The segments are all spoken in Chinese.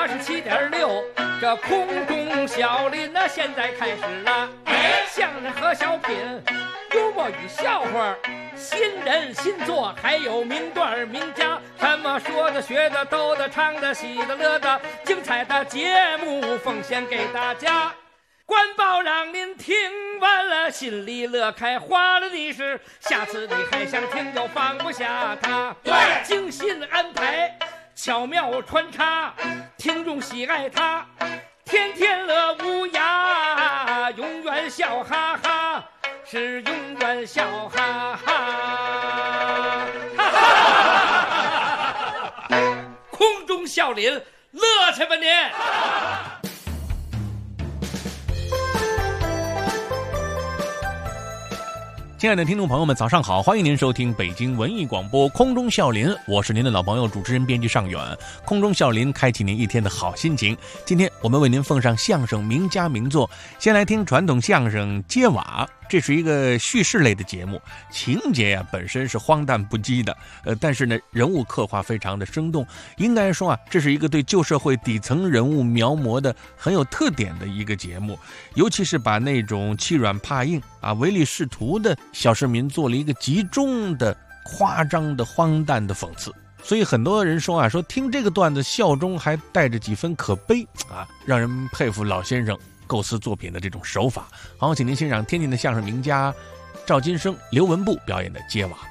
87.6，这空中小林呢，现在开始了。相声和小品，幽默与笑话，新人新作，还有名段名家，什么说的、学的、逗的、唱的、喜的、乐的，精彩的节目奉献给大家。官报让您听完了心里乐开花了的是，下次你还想听就放不下它。对，精心安排，巧妙穿插，听众喜爱它，天天乐无涯，永远笑哈哈，是永远笑哈哈。空中笑林，乐去吧您！ 亲爱的听众朋友们，早上好！欢迎您收听北京文艺广播空中笑林，我是您的老朋友主持人编辑尚远。空中笑林开启您一天的好心情。今天我们为您奉上相声名家名作，先来听传统相声接瓦。这是一个叙事类的节目，情节本身是荒诞不羁的，但是呢，人物刻画非常的生动。应该说这是一个对旧社会底层人物描摹的很有特点的一个节目，尤其是把那种欺软怕硬唯利是图的小市民做了一个集中的、夸张的、荒诞的讽刺。所以很多人说听这个段子笑中还带着几分可悲让人佩服老先生构思作品的这种手法。好，请您欣赏天津的相声名家赵金生、刘文步表演的接瓦。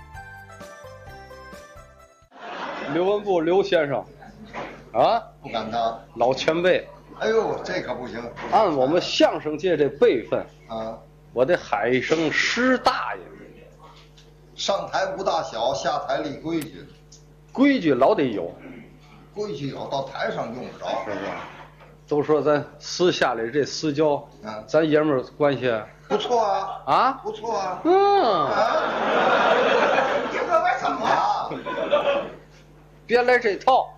刘文步刘先生不敢当， 老前辈。 哎呦，这可不行。 按我们相声界这辈分我得喊一声师大爷。 上台无大小，下台立规矩， 规矩老得有， 规矩有，到台上用不着， 是不是？都说咱私下里这私交，咱爷们儿关系不错不错你这为什么别来这套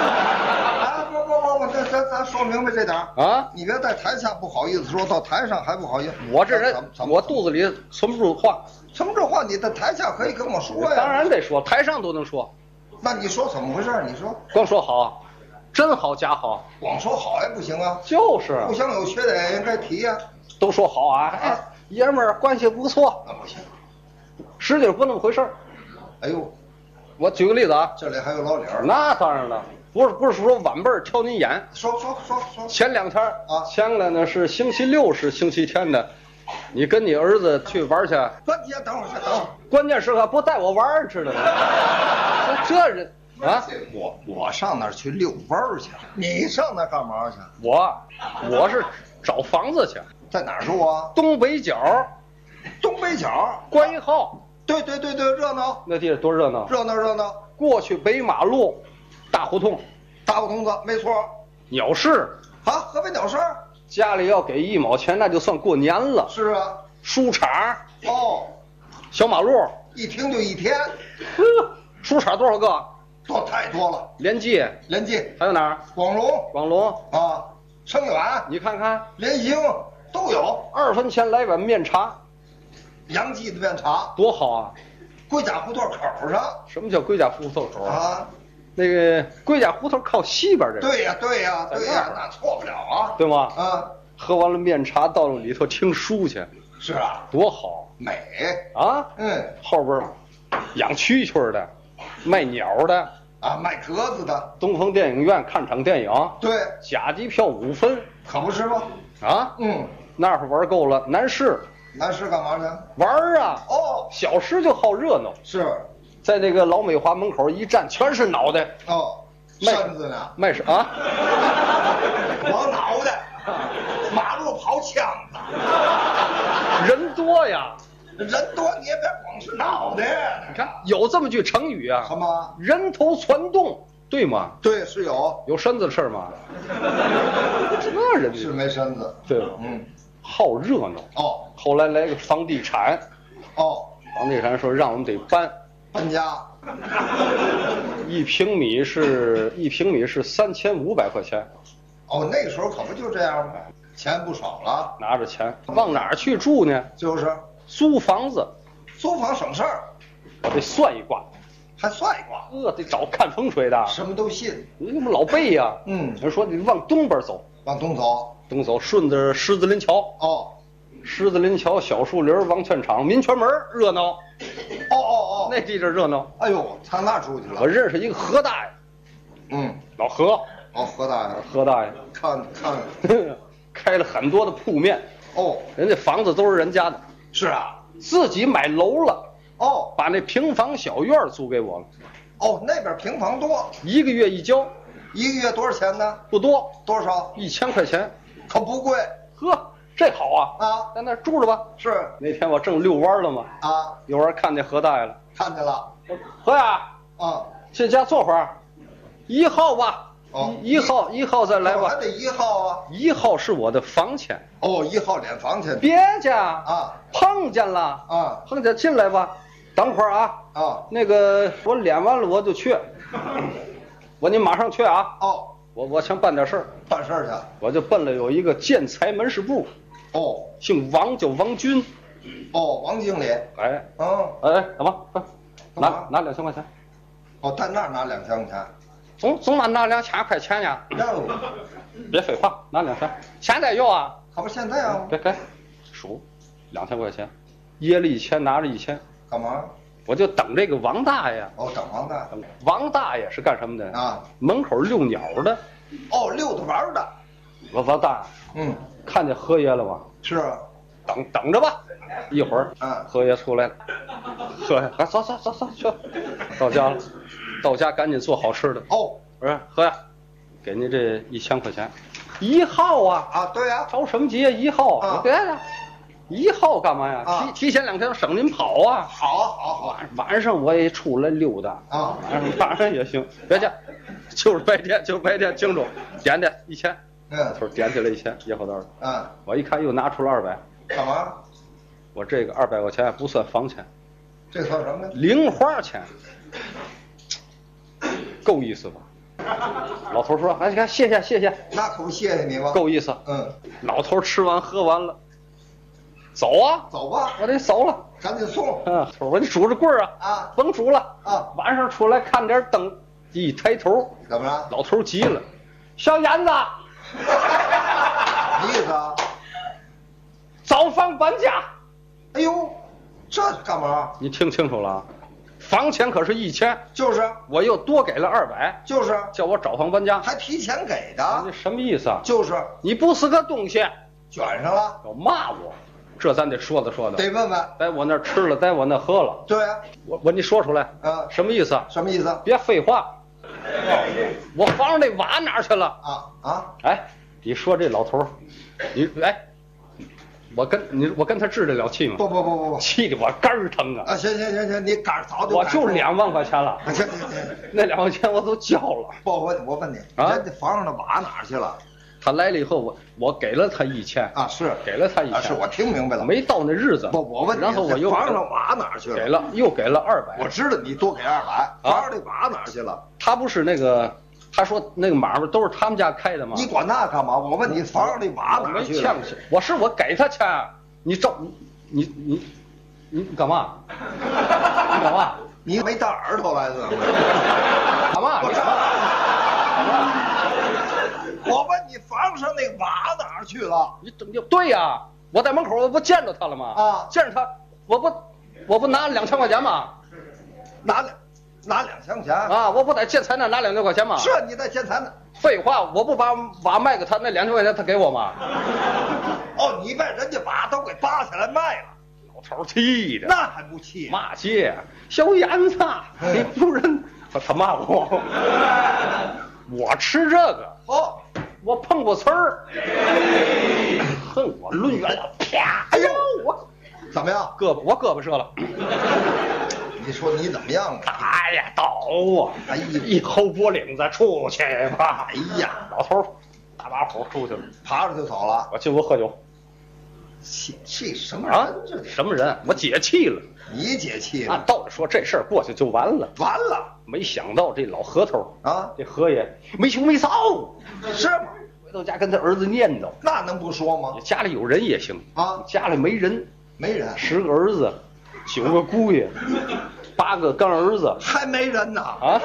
不，咱说明白这点你别在台下不好意思说，到台上还不好意思。 我这人我肚子里存不住话， 存不住话，你在台下可以跟我说呀。 当然得说，台上都能说。 那你说怎么回事？你说光说好，真好假好， 光说好也不行就是互相有缺点也应该提都说好爷们儿关系不错， 那不行， 实际不那么回事儿。 哎呦， 我举个例子这里还有老理儿。 那当然了，不是说晚辈儿挑您眼。 说。 前两天前来呢是星期六，是星期天的，你跟你儿子去玩去。 等会儿。 关键时刻不带我玩知道吗？这人我上那儿去遛弯儿去，你上那干嘛去？ 我是找房子去。 在哪儿住东北角。 东北角关一号。 对，热闹。 那地儿多热闹！ 热闹。 过去北马路，大胡同子，没错。 鸟市河北鸟市， 家里要给1毛钱，那就算过年了。 是书场小马路， 一听就一天。 书场多少个？ 太多了。 联记， 还有哪儿？ 广隆生远， 你看看， 联兴都有。 2分钱来碗面茶， 杨记的面茶多好归家胡同口上。 什么叫归家胡同口那个归家胡同靠西边这个。 对呀，那错不了对吗？喝完了面茶，到了里头听书去。 是多好， 美后边养蛐蛐的，卖鸟的卖鸽子的。 东风电影院看场电影， 对， 甲级票5分， 可不是吗？ 那会儿玩够了。南市干嘛去？ 玩小时就好热闹。 是在那个老美华门口一站，全是脑袋身子呢？ 卖是光脑袋，马路跑枪子， 人多呀。 人多你也别光是脑袋。 你看有这么句成语什么？ 人头攒动，对吗？ 对，是有身子的事吗？这人是没身子， 对吧？好热闹后来来个房地产房地产说让我们得搬家 ，1平米是3500块钱。 那时候可不就这样吗？钱不少了， 拿着钱往哪儿去住呢？ 就是租房子， 租房省事儿。 我得算一卦， 还算卦？ 得找看风水的， 什么都信。 你怎么老背呀？人说你往东边走， 往东走， 东走，顺着狮子林桥。 哦， 狮子林桥、小树林、王劝场、民权门热闹。 哦， 那地儿热闹。 哎呦，上那出去了。 我认识一个何大爷，老何。 哦，何大爷， 何大爷， 看， 开了很多的铺面。人家房子都是人家的。 是啊， 自己买楼了。把那平房小院租给我了。 那边平房多 ，1个月一交。 1个月多少钱呢？ 不多， 多少 ？1000块钱， 可不贵。 呵，这好啊！在那住着吧。 是。那天我正遛弯了嘛。遛弯看见何大爷了。 看见了。 何呀。进家坐会儿。1号吧。1号再来吧。 还得1号啊。 1号是我的房钱。 1号连房钱。 别家碰见了碰见进来吧。等会儿那个我练完了我就去。你马上去啊。我想办点事儿。 办事儿去。 我就奔了有一个建材门市部。姓王，叫王军。 王经理。 怎么？拿2000块钱。 在那儿拿2000块钱。 总拿2000块钱呀？别废话，拿2000。现在有啊？ 可不现在啊？ 给数2000块钱，掖了1000，拿着1000。 干嘛？ 我就等这个王大爷。 等王大爷。 王大爷是干什么的？门口遛鸟的。 遛着玩的。 王大爷。看见何爷了吗？ 是啊。 等着吧，一会儿。何爷出来了。何爷，走，去。到家了，到家赶紧做好吃的。 我说何爷，给您这1000块钱。1号啊？ 对呀。 着什么急啊？1号。别的。1号干嘛呀？提前2天省您跑啊！ 好。 晚上我也出来溜达晚上也行。别介，就是白天，清楚。点1000。头点起来1000，掖口袋里。我一看又拿出了200。 干嘛？ 我这个200块钱不算房钱。 这算什么呢？ 零花钱。够意思吧？老头说：“你看，谢谢。” 那可不谢谢你吗？ 够意思。老头吃完喝完了。走吧，我得走了， 赶紧送。 我说你拄着棍儿甭拄了晚上出来看点灯，一抬头， 怎么了？ 老头急了，小燕子， 你意思啊？ 找房搬家。 哎呦，这干嘛？ 你听清楚了，房钱可是1000， 就是我又多给了200， 就是叫我找房搬家， 还提前给的。 你什么意思啊？ 就是你不是个东西， 卷上了， 要骂我。这咱得说的， 得问问， 在我那吃了，在我那喝了。 对啊， 我你说出来，什么意思？ 什么意思？ 别废话，我房上那瓦哪儿去了？你说这老头，我跟他置得了气吗？ 不， 气得我肝儿疼啊！ 行，你肝儿早就我就2万块钱了。 行， 那2万块钱我都交了。 我问你，人家房上的瓦哪儿去了？ 他来了以后，我给了他1000 是给了他1000 是我听明白了。 没到那日子， 我问你， 然后我又房上瓦哪儿去了？ 又给了200。 我知道你多给200，房上的瓦哪儿去了？ 他不是那个，他说那个买卖都是他们家开的吗？ 你管那干嘛？我问你，房上的瓦哪儿去了？ 我给他钱，你干嘛？你干嘛？ 你没带耳朵来的？ 干嘛？ 我问你，房上那瓦哪儿去了？ 对呀，我在门口我不见着他了吗？见着他，我不拿了2000块钱吗？ 拿2000块钱我不在建材那拿2000块钱吗？ 是你在建材那。 废话，我不把瓦卖给他，那2000块钱他给我吗？ 你把人家瓦都给扒下来卖了。 老头气的， 那还不气？ 骂街，小燕子，你不认他骂我。我吃这个我碰过瓷儿，恨我抡圆了，啪！ 哎呦，我怎么样？ 我胳膊折了。 你说你怎么样？ 哎呀，倒啊！一吼脖领子出去吧！ 哎呀， 老头大把火出去了， 爬着就走了。 我进屋喝酒。 气什么人？这什么人？我解气了。 你解气了？ 按道理说这事儿过去就完了。 完了。 没想到这老何头这何爷没羞没臊， 是吗？ 回到家跟他儿子念叨， 那能不说吗？ 家里有人也行家里没人， 没人 10个儿子，9个姑爷， 8个干儿子， 还没人呢啊，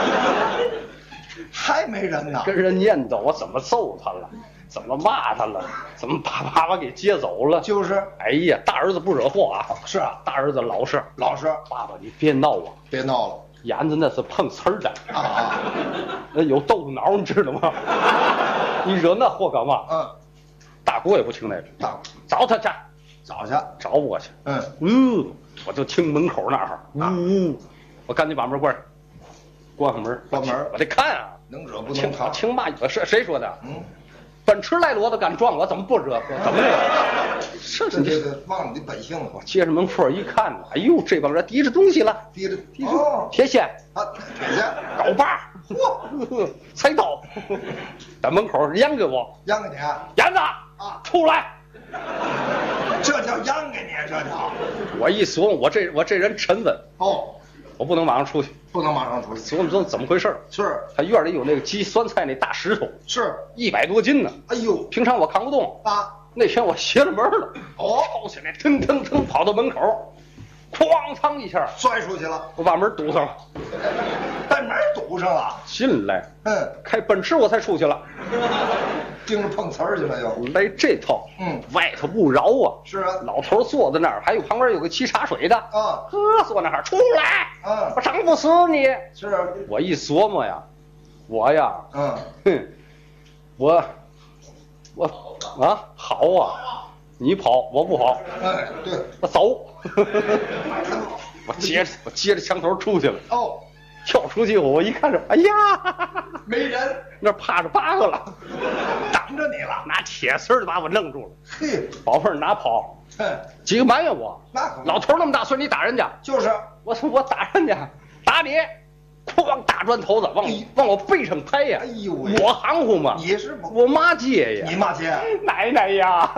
还没人呢， 跟人念叨我怎么揍他了，怎么骂他了，怎么把爸爸给接走了。 就是， 哎呀，大儿子不惹祸啊， 是啊， 大儿子老实，爸爸你别闹啊， 别闹了， 眼子那是碰瓷儿的啊， 那有豆腐脑你知道吗？你惹那祸干嘛？大姑也不听那个，找他去，找我去。我就听门口那儿，我赶紧把门关上，关上门，我得看啊， 能惹不能逃。 听骂是谁说的？奔驰来骡子敢撞我，怎么不惹？怎么了？ 这个忘了你本性了。 我接着门缝一看，哎呦，这帮人提着东西了，提着铁锨啊，铁锨、 镐把、菜刀，在门口央给我， 央给你， 燕子啊，出来！ 这叫央给你，这叫。 我一琢磨，我这人沉稳我不能马上出去，琢磨怎么回事？ 是他院里有那个积酸菜那大石头， 是 100多斤呢。 哎呦， 平常我扛不动啊。 那天我斜了门了，抄起来，腾腾腾跑到门口，哐当一下摔出去了。 我把门堵上了， 把门堵上了。 进来，开奔驰我才出去了。 盯着碰瓷儿去了又。 来这套，外头不饶啊。 是啊， 老头坐在那儿，还有旁边有个沏茶水的坐那儿，出来，我整不死你。 是啊， 我一琢磨呀，我呀，我好啊，你跑我不跑， 对， 我走，我接着墙头出去了。跳出去我一看着，哎呀， 没人， 那趴着8个了， 挡着你了， 拿铁丝就把我愣住了。 嘿， 宝贝儿拿跑，几个埋怨我，老头那么大岁你打人家， 就是我打人家，打你，哐大砖头子往我背上拍呀！ 哎呦， 我含糊吗？ 你是我骂街呀！ 你骂街？ 奶奶呀！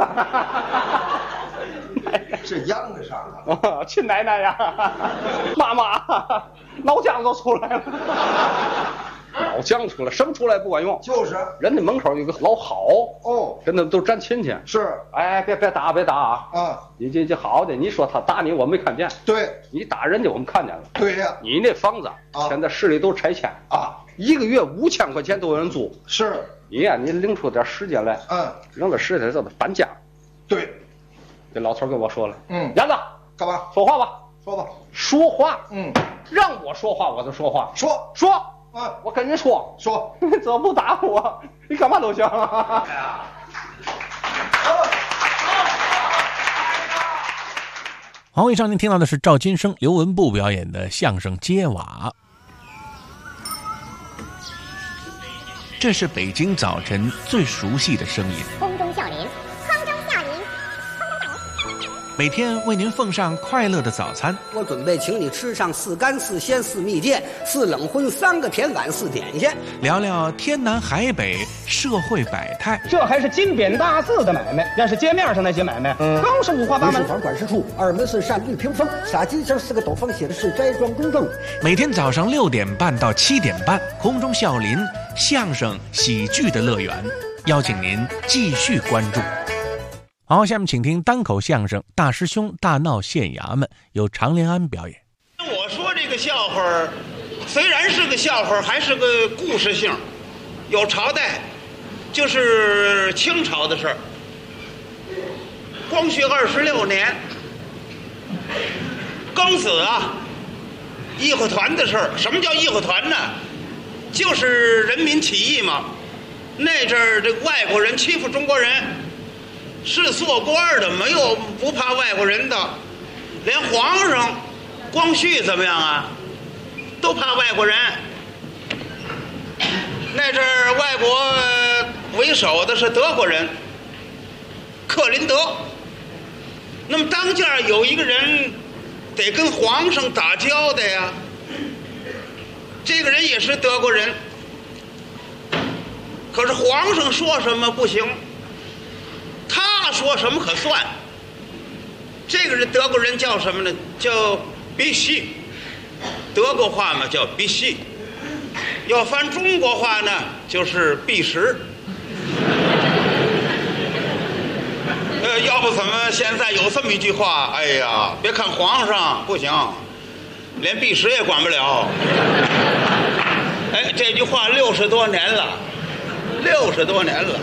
是秧歌上了， 亲奶奶呀！妈妈，脑浆都出来了。老姜出来，什么出来不管用， 就是人家门口有个老好跟他们都沾亲戚。 是， 哎，别打啊！你这好的，你说他打你，我没看见。 对， 你打人家，我们看见了。 对呀， 你那房子现在市里都拆迁1个月5000块钱都有人租。 是， 你呀，你拎出点时间来，扔点时间叫他搬家。对，这老头跟我说了，燕子， 干嘛？ 说话吧，说话，让我说话我就说话，说。我跟你说，这不打我，你干嘛都行。 好，以上您听到的是赵金生、刘文步表演的相声《揭瓦》。这是北京早晨最熟悉的声音， 空中笑林， 每天为您奉上快乐的早餐。 我准备请你吃上4干4鲜4蜜饯4冷荤3个甜碗4点心， 聊聊天南海北社会百态。 这还是金匾大字的买卖，要是街面上那些买卖，更是五花八门。 房管事处2门是扇绿屏风，洒金星4个斗方，写的是斋庄公证。 每天早上6点半到7点半，空中笑林相声喜剧的乐园，邀请您继续关注。好，下面请听单口相声《大师兄大闹县衙门》，由常连安表演。 我说这个笑话虽然是个笑话，还是个故事性，有朝代，就是清朝的事儿。光绪26年，庚子义和团的事儿。什么叫义和团呢？就是人民起义嘛。那阵儿这外国人欺负中国人。是做官的没有不怕外国人的，连皇上光绪怎么样都怕外国人。那阵儿外国为首的是德国人克林德，那么当家有一个人得跟皇上打交道呀，这个人也是德国人，可是皇上说什么不行，他说什么可算。这个人德国人叫什么呢？叫必须，德国话嘛叫必须，要翻中国话呢就是必实。要不怎么现在有这么一句话，哎呀，别看皇上不行， 连弼时也管不了。哎，这句话60多年了，60多年了。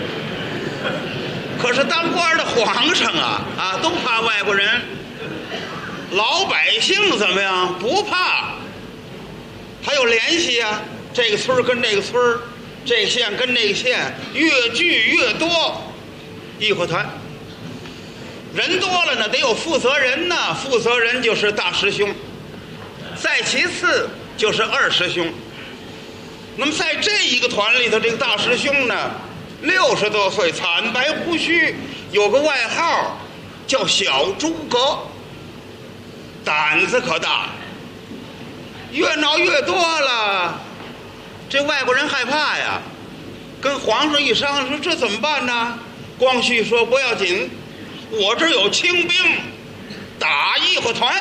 可是当官的皇上啊都怕外国人，老百姓怎么样？不怕，还有联系啊，这个村跟这个村，这个县跟那个县，越聚越多。义和团人多了呢，得有负责人呢，负责人就是大师兄，再其次就是二师兄。那么在这一个团里头，这个大师兄呢，60多岁，惨白胡须，有个外号叫小诸葛，胆子可大，越闹越多了，这外国人害怕呀，跟皇上一商量说这怎么办呢？光绪说不要紧，我这儿有清兵，打义和团。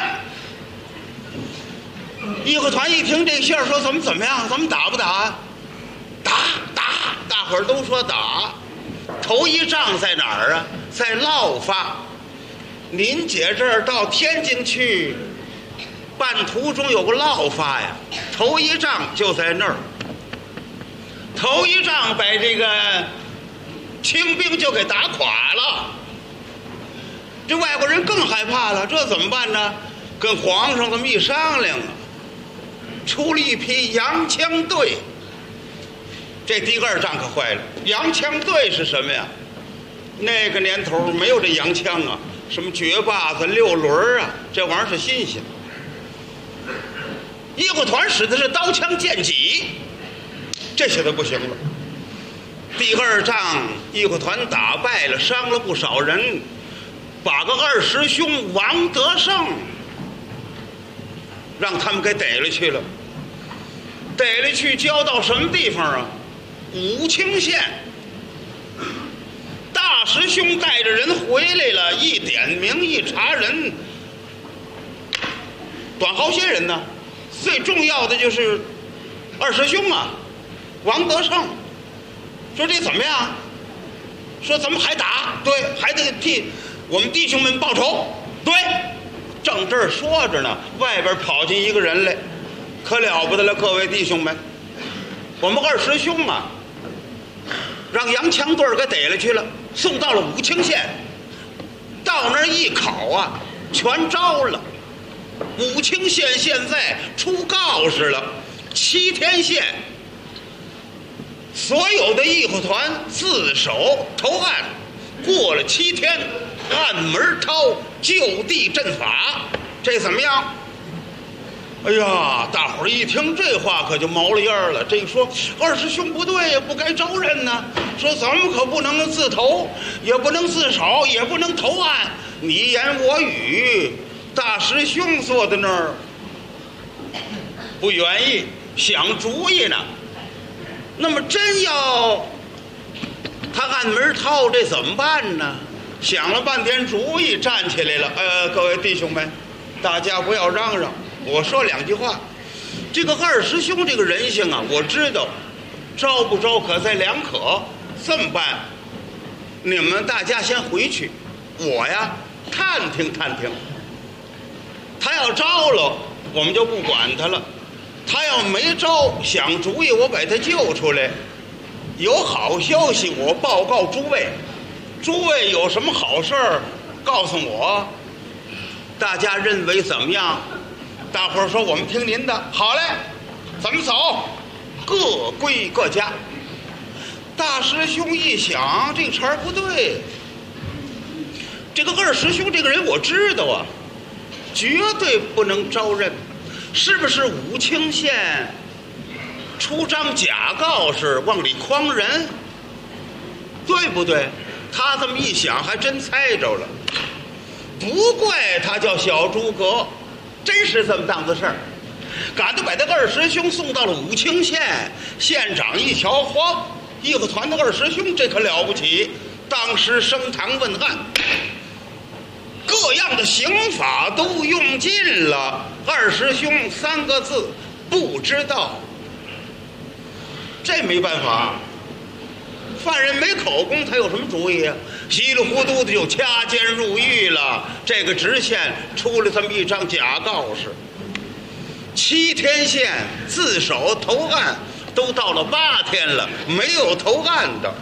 义和团一听这信儿，说怎么样？咱们打不打？打！大伙儿都说打。头一仗在哪儿啊？在lau发。您姐这儿到天津去，半途中有个lau发呀。头一仗就在那儿。头一仗把这个清兵就给打垮了。这外国人更害怕了，这怎么办呢？跟皇上这么一商量啊，出了一批洋枪队。这第二仗可坏了，洋枪队是什么呀？那个年头没有这洋枪啊，什么撅把子、6轮啊，这玩意儿是新鲜。义和团使的是刀枪剑戟，这些都不行了。第二仗义和团打败了，伤了不少人，把个二师兄王德胜让他们给逮了去了。逮了去交到什么地方啊？武清县。大师兄带着人回来了，一点名一查人，短好些人呢，最重要的就是二师兄啊，王德胜。说这怎么样？说咱们还打？对，还得替我们弟兄们报仇。对，正这儿说着呢，外边跑进一个人来，可了不得了，各位弟兄们，我们二师兄啊，让洋枪队给逮了去了，送到了武清县。到那儿一考啊，全招了。武清县现在出告示了，7天县所有的义和团自首投案，过了7天，按门掏，就地正法。这怎么样？哎呀，大伙儿一听这话可就毛了样了。这个说二师兄不对呀，不该招认呢。说咱们可不能自投，也不能自首，也不能投案，你言我语。大师兄坐在那儿不愿意，想主意呢。那么真要他按门掏，这怎么办呢？想了半天主意，站起来了。各位弟兄们，大家不要嚷嚷，我说2句话。这个二师兄这个人性啊，我知道，招不招可在两可。这么办，你们大家先回去，我呀探听探听。他要招了，我们就不管他了。他要没招，想主意，我把他救出来。有好消息，我报告诸位。诸位有什么好事儿，告诉我。大家认为怎么样？大伙儿说我们听您的。好嘞，咱们走，各归各家。大师兄一想，这个茬儿不对。这个二师兄这个人我知道啊，绝对不能招认。是不是武清县出张假告示往里诓人？对不对？他这么一想，还真猜着了。不怪他叫小诸葛，真是这么档子事儿。赶着把这二师兄送到了武清县，县长一瞧，嚯，义和团的二师兄，这可了不起！当时升堂问案，各样的刑法都用尽了。二师兄3个字，不知道。这没办法，犯人没口供，他有什么主意啊？稀里糊涂的就掐监入狱了。这个知县出了这么一张假告示， 7天县自首投案，都到了8天了，没有投案的。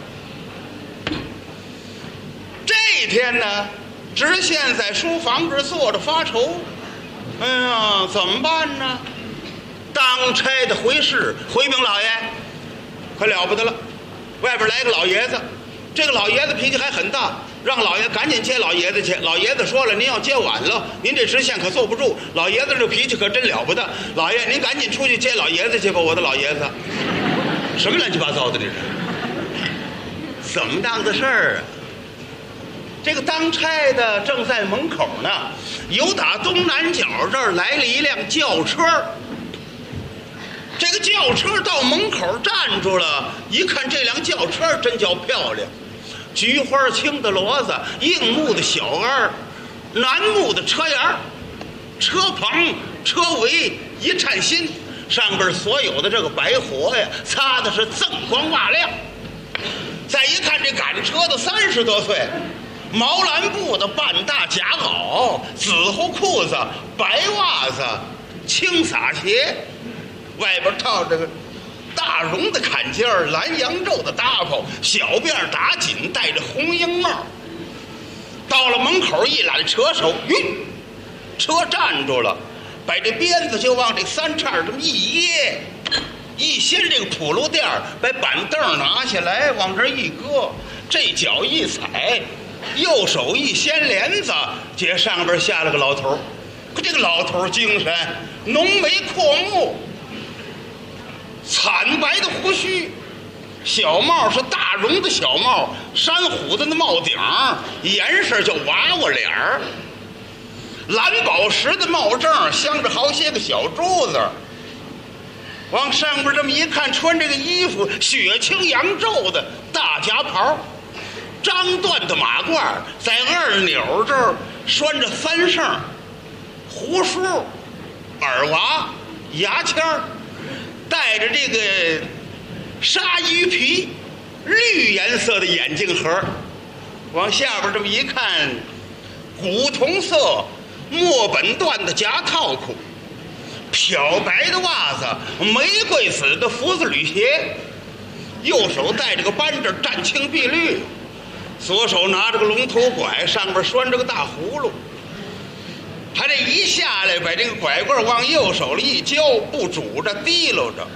这天呢，知县在书房这坐着发愁，哎呀，怎么办呢？当差的回事，回禀老爷，可了不得了，外边来个老爷子，这个老爷子脾气还很大，让老爷赶紧接老爷子去。老爷子说了，您要接晚了，您这知县可坐不住。老爷子这脾气可真了不得，老爷您赶紧出去接老爷子去吧，我的老爷子。什么乱七八糟的这是？怎么当的事儿啊？这个当差的正在门口呢，由打东南角这儿来了一辆轿车。这个轿车到门口站住了，一看这辆轿车真叫漂亮，菊花青的骡子，硬木的小鞍，楠木的车沿，车棚车围一颤新，上边所有的这个白活呀，擦的是锃光瓦亮。再一看这赶车的30多岁，毛蓝布的半大夹袄，紫乎裤子，白袜子，青撒鞋，外边套这个大绒的坎肩儿，蓝羊皱的搭袍，小辫打紧，戴着红缨帽。到了门口一揽车手，车站住了，把这鞭子就往这3叉这么一掖，一掀这个铺路垫儿，把板凳拿下来往这一搁，这脚一踩，右手一掀帘子，这上边下了个老头。可这个老头精神，浓眉阔目，惨白的胡须，小帽是大绒的小帽，山虎的那帽顶，严实叫娃娃脸儿，蓝宝石的帽正镶着好些个小珠子，往上边这么一看，穿这个衣服血青扬皱的大夹袍，张缎的马褂，在2钮这儿拴着3绳，胡梳、耳娃、牙签儿，戴着这个鲨鱼皮绿颜色的眼镜盒，往下边这么一看，古铜色墨本缎的夹套裤，漂白的袜子，玫瑰紫的福子履鞋，右手戴着个扳指湛青碧绿，左手拿着个龙头拐，上边拴着个大葫芦。他这一下来，把这个拐棍往右手里一交，不拄着提溜着，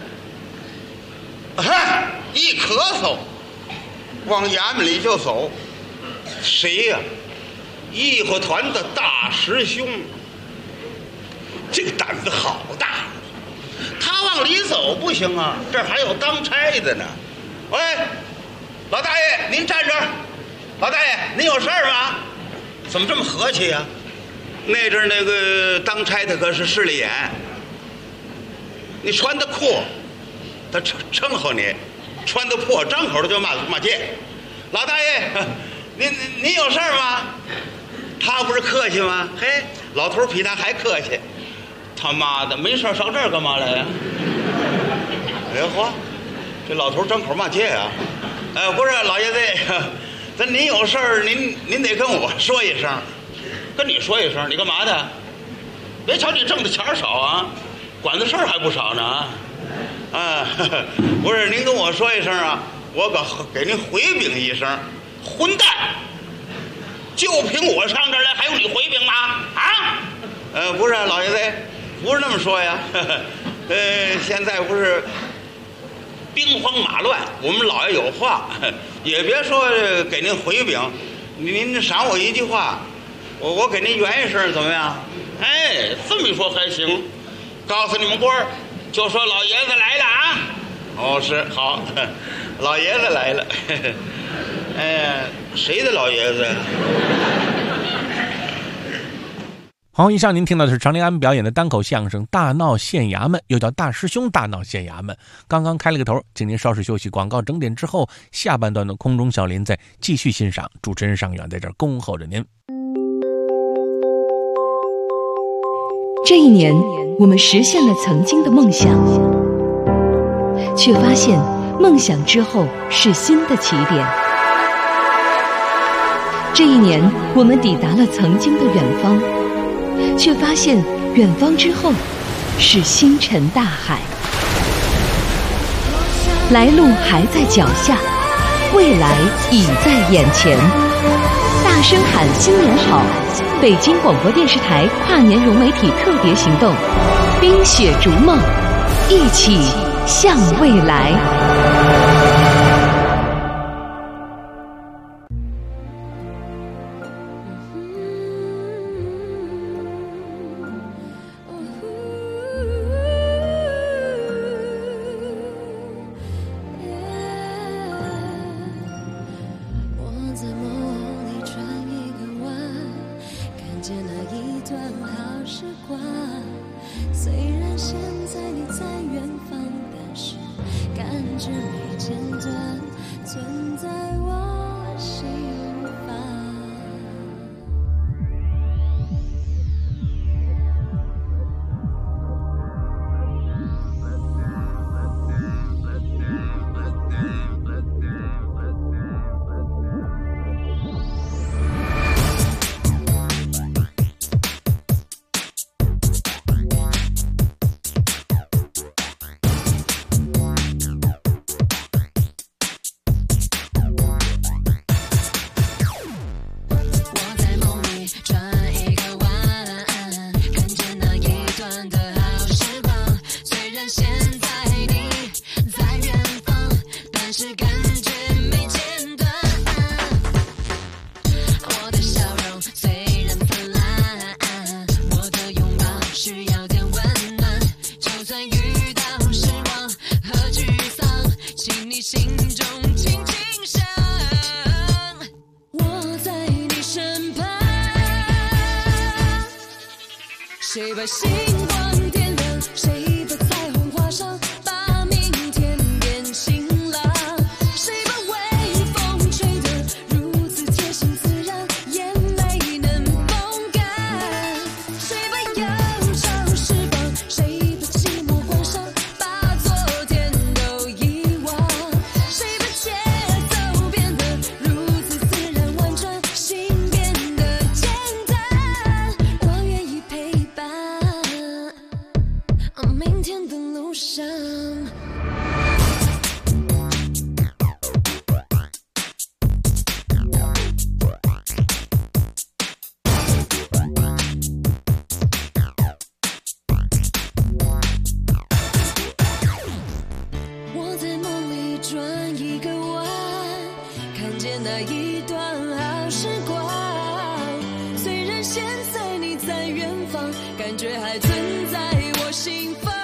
一咳嗽，往衙门里就走。谁呀？义和团的大师兄。这个胆子好大，他往里走不行啊，这儿还有当差的呢。喂，老大爷，您站这儿。老大爷，您有事儿吗？怎么这么和气呀？那阵儿那个当差的可是势利眼，你穿的阔，他称呼你；穿的破，张口的就骂街。老大爷，您有事儿吗？他不是客气吗？嘿，老头比他还客气。他妈的，没事上这儿干嘛来呀？哎嚯，这老头张口骂街啊！不是老爷子，您有事儿，您得跟我说一声。跟你说一声，你干嘛的？别瞧你挣的钱少啊，管的事儿还不少呢。不是，您跟我说一声啊，我可给您回禀一声。混蛋！就凭我上这儿来，还用你回禀吗？啊？不是老爷子，不是那么说呀。现在不是兵荒马乱，我们老爷有话，也别说给您回禀，您赏我一句话。我给您圆一声怎么样？哎，这么一说还行。告诉你们官儿，就说老爷子来了啊。哦，是好，老爷子来了。谁的老爷子？ 好，以上您听到的是常连安表演的单口相声《大闹县衙门》，又叫大师兄大闹县衙门。刚刚开了个头，请您稍事休息，广告整点之后，下半段的空中小林再继续欣赏。主持人尚远在这儿恭候着您。 这一年，我们实现了曾经的梦想，却发现梦想之后是新的起点。这一年，我们抵达了曾经的远方，却发现远方之后是星辰大海。来路还在脚下，未来已在眼前。大声喊新年好！北京广播电视台跨年融媒体特别行动，冰雪逐梦，一起向未来。 谁把星光点亮？谁把彩虹画上？把明天变晴朗。谁把微风吹得如此贴心自然，眼泪能风干？谁把忧愁释放？谁把寂寞关上？把昨天都遗忘。谁把节奏变得如此自然婉转，心变得简单？我愿意陪伴。明天的路上，我在梦里转一个弯，看见那一段好时光。虽然现在你在远方，感觉还存在我心房。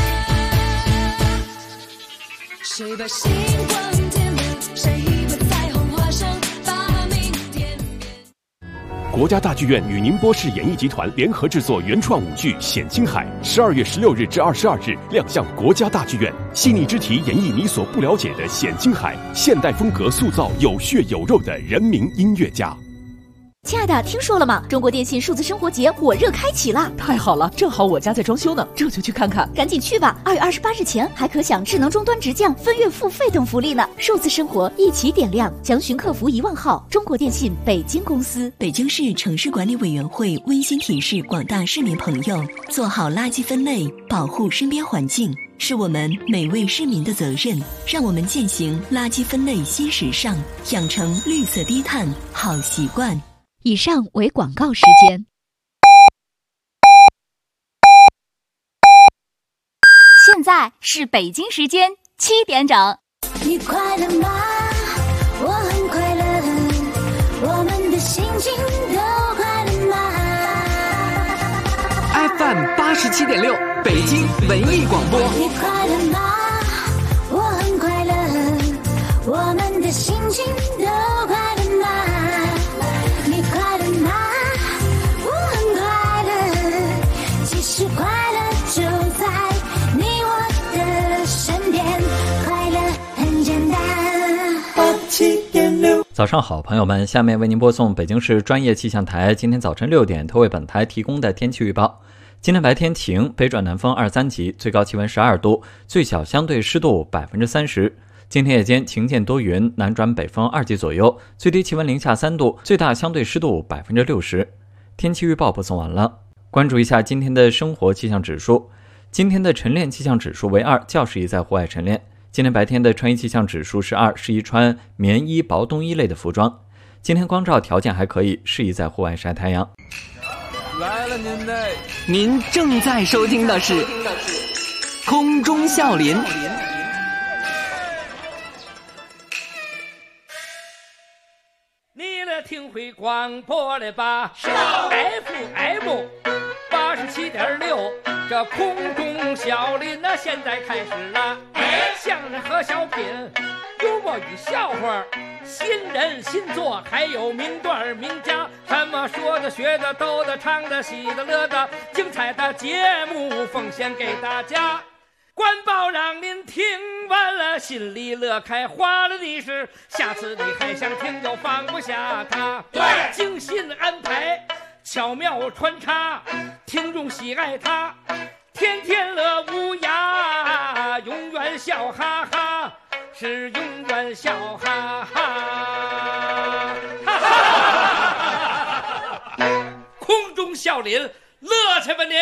谁把星光点亮？谁把彩虹画上？把明天变。 国家大剧院与宁波市演艺集团联合制作原创舞剧《显青海》，12月16日至22日亮相国家大剧院。细腻之题演绎你所不了解的显青海，现代风格塑造有血有肉的人民音乐家。 亲爱的，听说了吗？中国电信数字生活节火热开启了！ 太好了，正好我家在装修呢，这就去看看。 赶紧去吧！2月28日前还可享智能终端直降、分月付费等福利呢。数字生活一起点亮，详询客服1万号。中国电信北京公司。 北京市城市管理委员会温馨提示广大市民朋友：做好垃圾分类，保护身边环境，是我们每位市民的责任。让我们践行垃圾分类新时尚，养成绿色低碳好习惯。 以上为广告时间。 现在是北京时间7点整。 你快乐吗？我很快乐，我们的心情都快乐吗 ？FM87.6，北京文艺广播。 你快乐吗？我很快乐，我们的心情都快乐吗？你快乐吗？我很快乐，其实快乐就在你我的身边，快乐很简单。87.6， 早上好，朋友们，下面为您播送北京市专业气象台今天早晨6点特为本台提供的天气预报。今天白天晴，北转南风2、3级，最高气温12度，最小相对湿度30%。今天夜间晴间多云，南转北风2级左右，最低气温零下3度，最大相对湿度60%。天气预报播送完了，关注一下今天的生活气象指数。 今天的晨练气象指数为2，较适宜在户外晨练。今天白天的穿衣气象指数是2，适宜穿棉衣、薄冬衣类的服装。今天光照条件还可以，适宜在户外晒太阳。 来了您正在收听的是空中笑林。 你来听会广播了吧？FM 87.6，这空中笑林那现在开始了。相声和小品，幽默与笑话，新人新作，还有名段名家，什么说的、学的、逗的、唱的、喜的、乐的，精彩的节目奉献给大家。官报让您听完了，心里乐开花了的是，下次你还想听就放不下它。对，精心安排，巧妙穿插，听众喜爱它，天天乐无涯，永远笑哈哈，是永远笑哈哈。空中笑林，乐去吧您！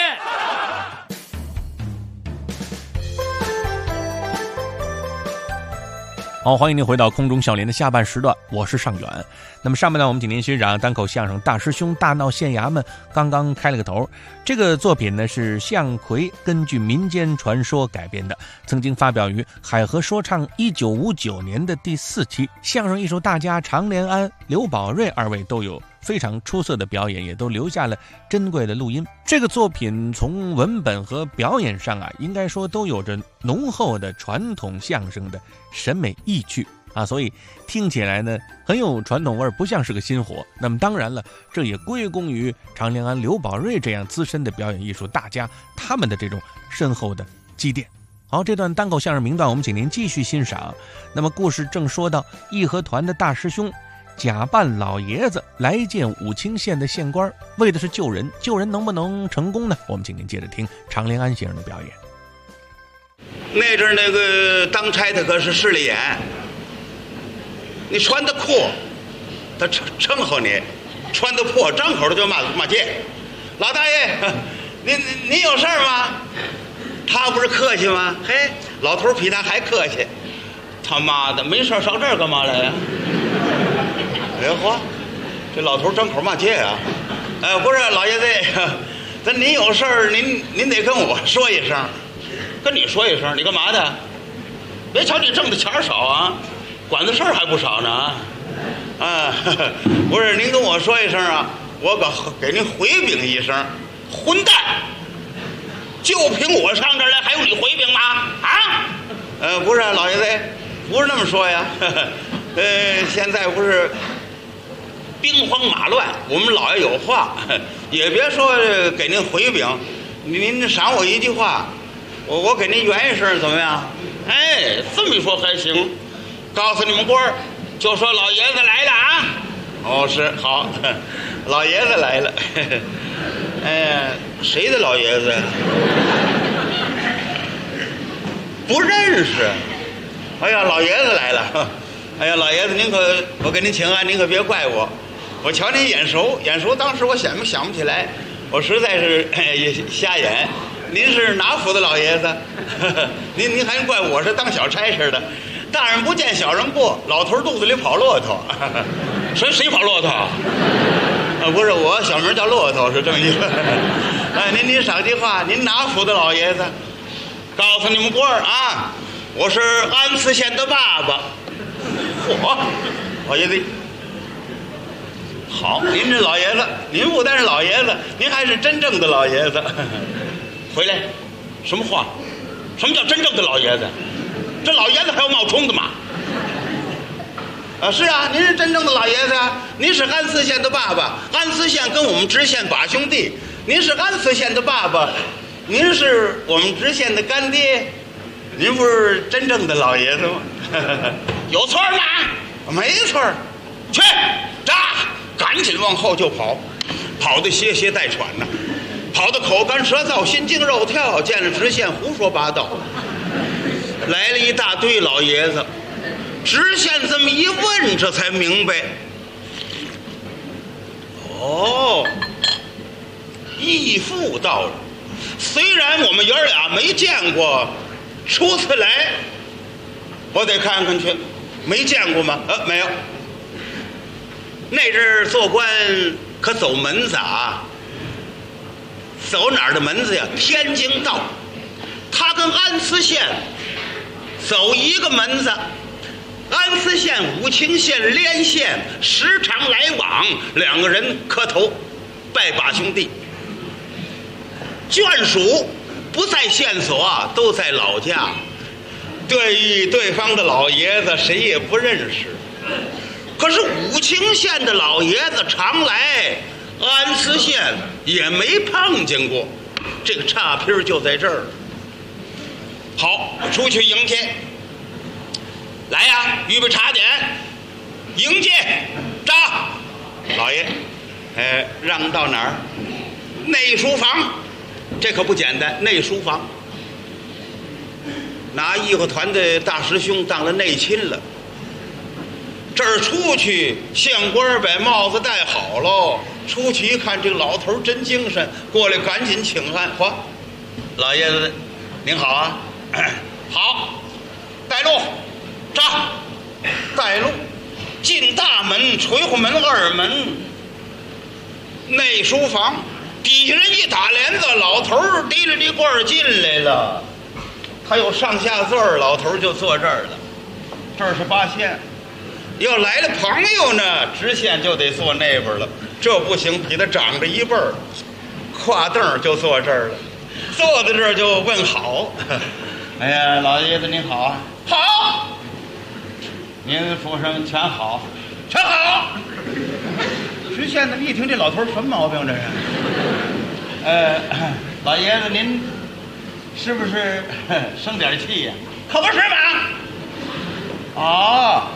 好，欢迎您回到空中笑林的下半时段，我是尚远。那么上半段我们请您欣赏单口相声《大师兄大闹县衙门》，刚刚开了个头。这个作品呢是向奎根据民间传说改编的，曾经发表于海河说唱1959年的第4期。相声艺术大家常连安、刘宝瑞二位都有非常出色的表演，也都留下了珍贵的录音。这个作品从文本和表演上应该说都有着浓厚的传统相声的审美意趣所以听起来呢很有传统味，不像是个新活。那么当然了，这也归功于常连安、刘宝瑞这样资深的表演艺术大家，他们的这种深厚的积淀。好，这段单口相声名段我们请您继续欣赏。那么故事正说到义和团的大师兄假扮老爷子来见武清县的县官，为的是救人。救人能不能成功呢？我们请您接着听常连安先生的表演。 那阵那个当差的可是势利眼，你穿的酷，他称呼你；穿的破，张口就骂街。老大爷，您有事儿吗？他不是客气吗？嘿，老头比他还客气。他妈的，没事上这儿干嘛来呀？哎嚯，这老头张口骂街啊！不是老爷子，咱您有事儿，您得跟我说一声，跟你说一声，你干嘛的？别瞧你挣的钱少啊，管的事儿还不少呢不是，您跟我说一声我给您回禀一声，混蛋！就凭我上这儿来，还用你回禀吗？不是老爷子，不是那么说呀。现在不是兵荒马乱，我们老爷有话，也别说给您回禀，您赏我一句话，我给您圆一声怎么样？这么一说还行。告诉你们官儿，就说老爷子来了是好，老爷子来了。谁的老爷子？不认识。哎呀，老爷子来了。哎呀，老爷子我给您请安，您可别怪我。我瞧您眼熟，当时我想不起来，我实在是瞎眼。您是哪府的老爷子？您还怪我是当小差似的。大人不见小人过，老头肚子里跑骆驼。谁跑骆驼？不是，我小名叫骆驼，是这么意思。您赏句话，您哪府的老爷子？告诉你们官儿我是安慈县的爸爸。老爷子好，您这老爷子，您不但是老爷子，您还是真正的老爷子。回来，什么话？什么叫真正的老爷子？这老爷子还要冒充的吗？是啊，您是真正的老爷子您是安慈县的爸爸，安慈县跟我们知县把兄弟，您是安慈县的爸爸，您是我们知县的干爹，您不是真正的老爷子吗？有错吗？没错。去扎，赶紧往后就跑，跑得歇歇带喘呢，跑得口干舌燥，心惊肉跳，见了知县胡说八道。来了一大堆老爷子，知县这么一问，这才明白，义父到了。 虽然我们爷俩没见过，初次来，我得看看去。没见过吗？没有。那阵儿做官可走门子啊，走哪儿的门子呀？天津道。他跟安慈县走一个门子，安慈县、武清县连县，时常来往，两个人磕头拜把兄弟。眷属不在县所，都在老家，对方的老爷子谁也不认识。可是武清县的老爷子常来，安慈县也没碰见过，这个差评就在这儿。好，出去迎接。来呀，预备茶点，迎接，站。老爷，让到哪儿？内书房，这可不简单。内书房，拿义和团的大师兄当了内亲了。这儿出去，县官把帽子戴好喽。出去一看，这个老头真精神，过来赶紧请安。嚯，老爷子，您好啊！好，带路，站，带路，进大门，垂户门二门，内书房，底下人一打帘子，老头提着这棍儿进来了。他有上下座儿，老头就坐这儿了。这儿是八线，要来了朋友呢，知县就得坐那边了。这不行，比他长着一辈儿，跨凳就坐这儿了。坐在这儿就问好。哎呀，老爷子您好啊！好，您府上全好，全好。知县怎么一听这老头什么毛病这是？老爷子您是不是生点气呀？可不是嘛。哦，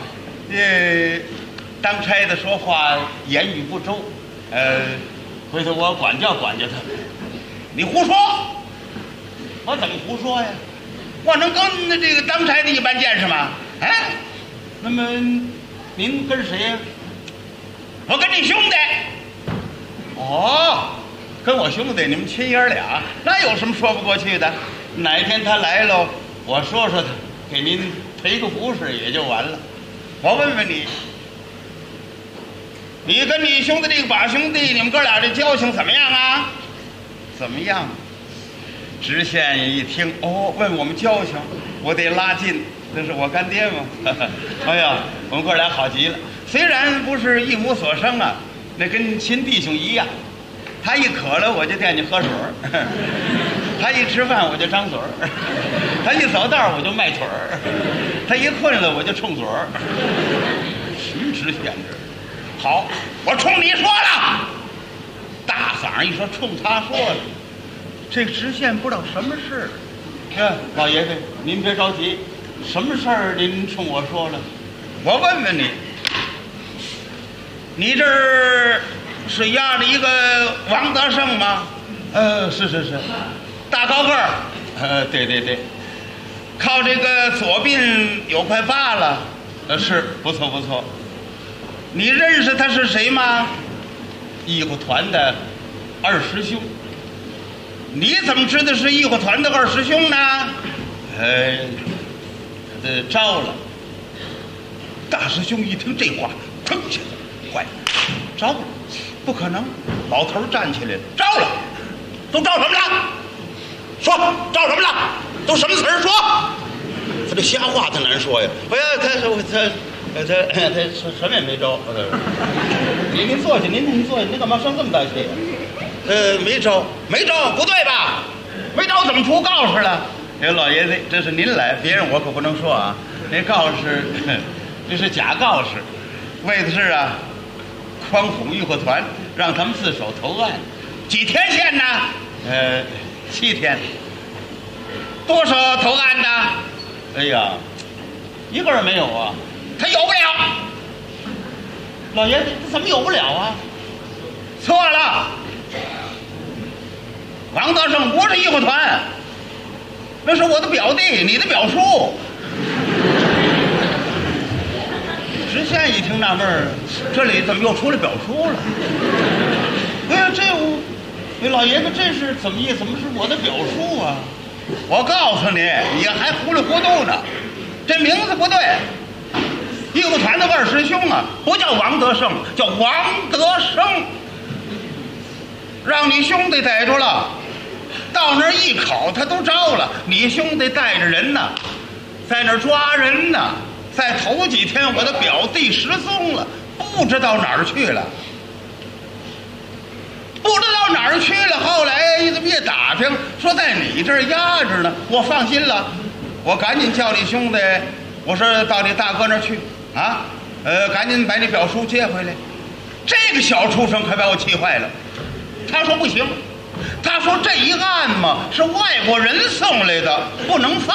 当差的说话言语不周，回头我管教管教他。你胡说！我怎么胡说呀？我能跟这个当差的一般见识吗？哎，那么您跟谁呀？我跟你兄弟。哦，跟我兄弟，你们亲爷俩，那有什么说不过去的？哪一天他来了，我说说他，给您赔个不是也就完了。我问问你，你跟你兄弟这个把兄弟，你们哥俩这交情怎么样啊？怎么样？知县一听，哦，问我们交情，我得拉近，这是我干爹嘛。哎呀，我们哥俩好极了。虽然不是一母所生啊，那跟亲弟兄一样。他一渴了，我就惦记喝水儿；他一吃饭，我就张嘴儿；他一走道，我就迈腿儿；他一困了，我就冲嘴儿。什么知县这？好，我冲你说了，大嗓一说，冲他说了。这个知县不知道什么事，老爷子您别着急，什么事儿您冲我说了？我问问你，你这儿是押着一个王德胜吗？是，大高个儿，对，靠这个左鬓有块疤了，是不错。你认识他是谁吗？义和团的二师兄。你怎么知道是义和团的二师兄呢？招了。大师兄一听这话，腾起来，坏了，招了，不可能！老头站起来了，招了，都招什么了？说招什么了？都什么词儿说？他这瞎话他难说呀！哎呀，他什么也没招。您坐下，您坐下，您干嘛生这么大气？没招，不对吧？没招怎么出告示了？老爷子，这是您来，别人我可不能说啊。那告示，这是假告示，为的是啊，匡扶义和团，让他们自首投案。几天限呢？7天。多少投案的？哎呀，一个人没有啊。他有不了。老爷子，怎么有不了啊？错了。王德胜不是义和团，那是我的表弟，你的表叔。知县一听纳闷儿，这里怎么又出来表叔了？哎呀， 老爷子这是怎么意思？怎么是我的表叔啊？我告诉你，你还糊里糊涂呢，这名字不对。义和团的二师兄啊，不叫王德胜，叫王德生。让你兄弟逮住了，到那儿一考他都招了。你兄弟带着人呢，在那儿抓人呢。在头几天，我的表弟失踪了，不知道哪儿去了。不知道哪儿去了，后来这么一打听，说在你这儿压着呢。我放心了，我赶紧叫你兄弟，我说到你大哥那儿去啊，赶紧把你表叔接回来。这个小畜生可把我气坏了，他说不行，他说这一案嘛是外国人送来的，不能放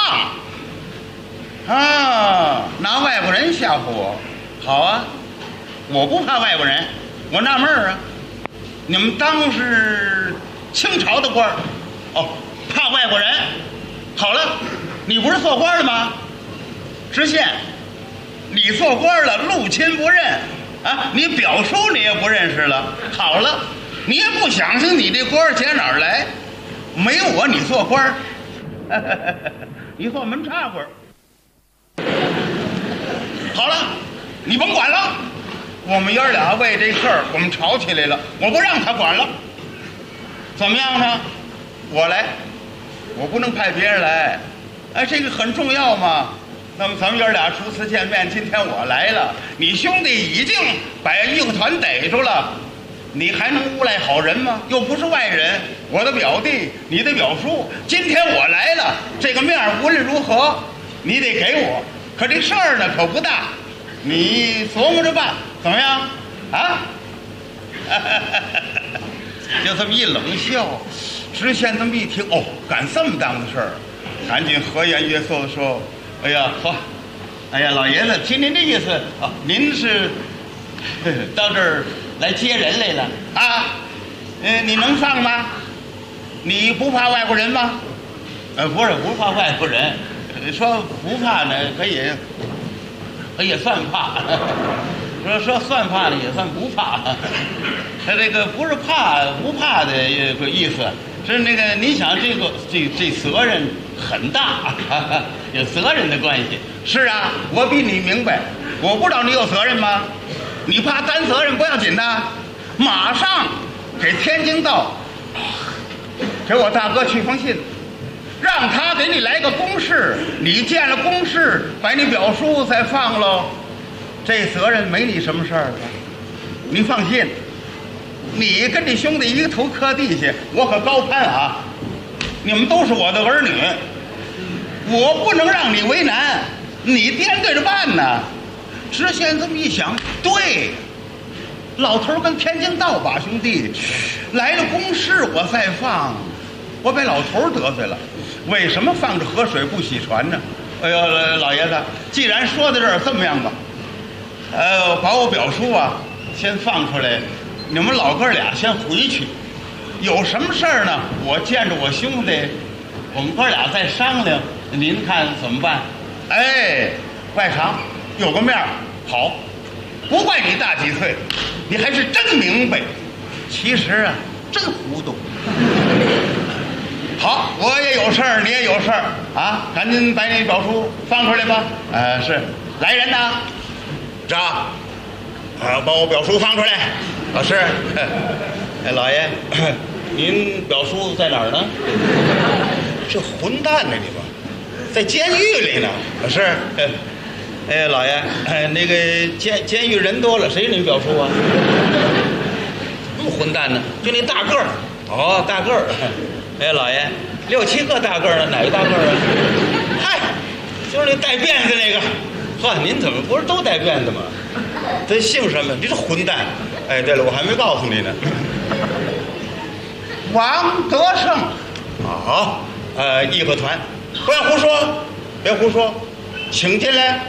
啊，拿外国人吓唬我。好啊，我不怕外国人，我纳闷儿啊。你们当是清朝的官儿，哦，怕外国人。好了，你不是做官的吗？知县，你做官了，路亲不认啊，你表叔你也不认识了。好了，你也不想想你这官捡哪儿来？没我你做官你做门插官。好了，你甭管了。我们爷儿俩为这事儿我们吵起来了，我不让他管了。怎么样呢？我来，我不能派别人来。哎，这个很重要嘛。那么咱们爷儿俩初次见面，今天我来了，你兄弟已经把义和团逮住了，你还能诬赖好人吗？又不是外人，我的表弟，你的表叔。今天我来了，这个面无论如何你得给我。可这事儿呢可不大，你琢磨着办。怎么样啊？就这么一冷笑，知县这么一听，哦，干这么当的事儿，赶紧和颜悦色的说：“哎呀，好，哎呀，老爷子，听您这意思啊，您是到这儿来接人来了啊？你能放吗？你不怕外国人吗？不是，不怕外国人，说不怕呢，可也算怕。”说算怕的也算不怕，他这个不是怕不怕的意思，是那个你想这责任很大，有责任的关系。是啊，我比你明白，我不知道你有责任吗？你怕担责任不要紧的，马上给天津道给我大哥去封信，让他给你来个公示，你见了公示，把你表叔再放喽。这责任没你什么事儿，你放心，你跟你兄弟一个头磕地下，我可高攀啊！你们都是我的儿女，我不能让你为难，你掂对着办呢。知县这么一想，对，老头跟天津道把兄弟来了公示，我再放，我把老头得罪了。为什么放着河水不洗船呢？哎呦，老爷子，既然说到这儿，这么样吧。把我表叔啊先放出来，你们老哥俩先回去。有什么事儿呢？我见着我兄弟，我们哥俩再商量。您看怎么办？哎，外常有个面儿好，不怪你大几岁，你还是真明白。其实啊，真糊涂。好，我也有事儿，你也有事儿啊，赶紧把你表叔放出来吧。是，来人呐！张，把我表叔放出来。是，哎，老爷，您表叔在哪儿呢？这混蛋呢，你说，在监狱里呢。是，哎，老爷，那个监狱人多了，谁是您表叔啊？那么混蛋呢？就那大个儿。哦，大个儿。哎，老爷，6、7个大个儿呢，哪个大个儿啊？嗨，就是那带辫子那个。呵，您怎么不是都带辫子吗？这姓什么？你这混蛋！哎，对了，我还没告诉你呢。王德胜，好，义和团，不要胡说，别胡说，请进来。